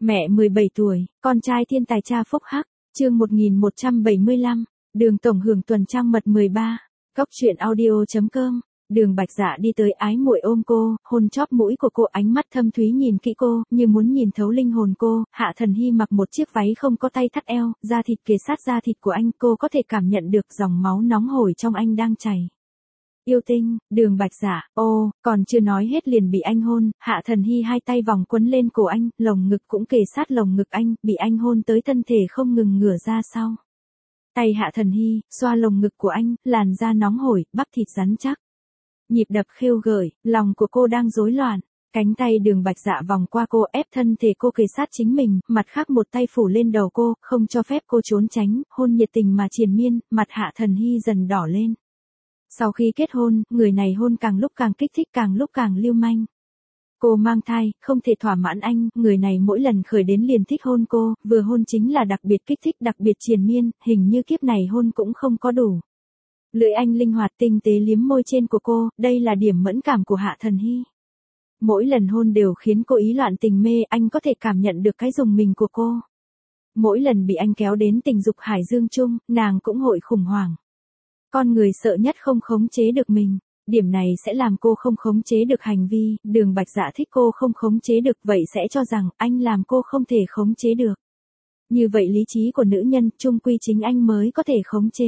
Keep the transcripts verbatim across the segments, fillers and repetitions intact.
Mẹ mười bảy tuổi, con trai thiên tài cha phúc hắc, chương một nghìn một trăm bảy mươi lăm, Đường tổng hưởng tuần trăng mật mười ba, Cóc truyện audio.com, Đường Bạch Dạ đi tới ái muội ôm cô, hôn chóp mũi của cô, ánh mắt thâm thúy nhìn kỹ cô, như muốn nhìn thấu linh hồn cô. Hạ Thần Hy mặc một chiếc váy không có tay thắt eo, da thịt kề sát da thịt của anh, cô có thể cảm nhận được dòng máu nóng hổi trong anh đang chảy. Yêu tinh, Đường Bạch Dạ, ô, còn chưa nói hết liền bị anh hôn. Hạ Thần Hy hai tay vòng quấn lên cổ anh, lồng ngực cũng kề sát lồng ngực anh, bị anh hôn tới thân thể không ngừng ngửa ra sau. Tay Hạ Thần Hy, xoa lồng ngực của anh, làn da nóng hổi, bắp thịt rắn chắc. Nhịp đập khêu gợi, lòng của cô đang rối loạn. Cánh tay Đường Bạch Dạ vòng qua cô, ép thân thể cô kề sát chính mình, mặt khác một tay phủ lên đầu cô, không cho phép cô trốn tránh, hôn nhiệt tình mà triền miên, mặt Hạ Thần Hy dần đỏ lên. Sau khi kết hôn, người này hôn càng lúc càng kích thích, càng lúc càng lưu manh. Cô mang thai, không thể thỏa mãn anh, người này mỗi lần khởi đến liền thích hôn cô, vừa hôn chính là đặc biệt kích thích, đặc biệt triền miên, hình như kiếp này hôn cũng không có đủ. Lưỡi anh linh hoạt tinh tế liếm môi trên của cô, đây là điểm mẫn cảm của Hạ Thần Hy. Mỗi lần hôn đều khiến cô ý loạn tình mê, anh có thể cảm nhận được cái rùng mình của cô. Mỗi lần bị anh kéo đến tình dục hải dương chung, nàng cũng hội khủng hoảng. Con người sợ nhất không khống chế được mình, điểm này sẽ làm cô không khống chế được hành vi. Đường Bạch Dạ thích cô không khống chế được, vậy sẽ cho rằng anh làm cô không thể khống chế được. Như vậy lý trí của nữ nhân, chung quy chính anh mới có thể khống chế.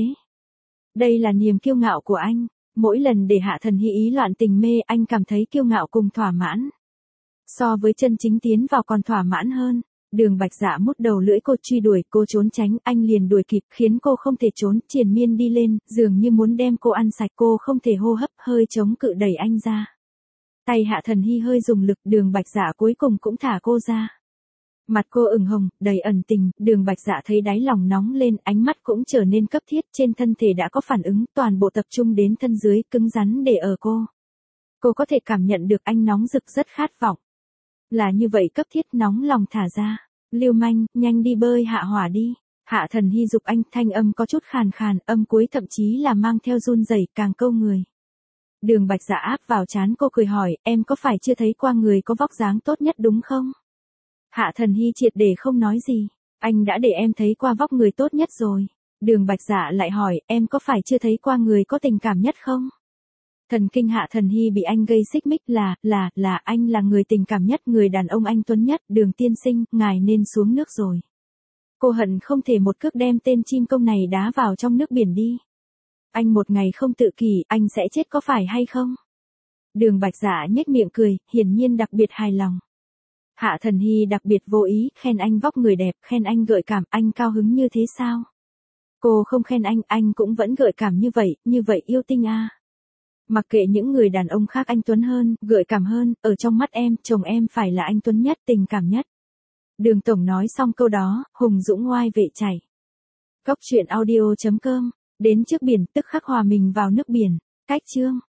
Đây là niềm kiêu ngạo của anh, mỗi lần để Hạ Thần Hy ý loạn tình mê, anh cảm thấy kiêu ngạo cùng thỏa mãn. So với chân chính tiến vào còn thỏa mãn hơn. Đường Bạch Dạ mút đầu lưỡi cô, truy đuổi, cô trốn tránh, anh liền đuổi kịp, khiến cô không thể trốn, triền miên đi lên, dường như muốn đem cô ăn sạch, cô không thể hô hấp, hơi chống cự đẩy anh ra. Tay Hạ Thần Hy hơi dùng lực, Đường Bạch Dạ cuối cùng cũng thả cô ra. Mặt cô ửng hồng, đầy ẩn tình, Đường Bạch Dạ thấy đáy lòng nóng lên, ánh mắt cũng trở nên cấp thiết, trên thân thể đã có phản ứng, toàn bộ tập trung đến thân dưới, cứng rắn để ở cô. Cô có thể cảm nhận được anh nóng rực, rất khát vọng. Là như vậy, cấp thiết, nóng lòng thả ra. Lưu manh, nhanh đi bơi hạ hỏa đi. Hạ Thần Hy giục anh, thanh âm có chút khàn khàn, âm cuối thậm chí là mang theo run rẩy, càng câu người. Đường Bạch Dạ áp vào trán cô, cười hỏi, em có phải chưa thấy qua người có vóc dáng tốt nhất đúng không? Hạ Thần Hy triệt để không nói gì. Anh đã để em thấy qua vóc người tốt nhất rồi. Đường Bạch Dạ lại hỏi, em có phải chưa thấy qua người có tình cảm nhất không? Thần kinh Hạ Thần Hy bị anh gây xích mích, là, là, là, anh là người tình cảm nhất, người đàn ông anh tuấn nhất, Đường tiên sinh, ngài nên xuống nước rồi. Cô hận không thể một cước đem tên chim công này đá vào trong nước biển đi. Anh một ngày không tự kỷ, anh sẽ chết có phải hay không? Đường Bạch Dạ nhếch miệng cười, hiển nhiên đặc biệt hài lòng. Hạ Thần Hy đặc biệt vô ý, khen anh vóc người đẹp, khen anh gợi cảm, anh cao hứng như thế sao? Cô không khen anh, anh cũng vẫn gợi cảm như vậy, như vậy yêu tinh à. Mặc kệ những người đàn ông khác anh tuấn hơn, gợi cảm hơn, ở trong mắt em, chồng em phải là anh tuấn nhất, tình cảm nhất. Đường tổng nói xong câu đó, hùng dũng oai vệ chảy. Cóc truyện audio.com, đến trước biển, tức khắc hòa mình vào nước biển. Cách chương.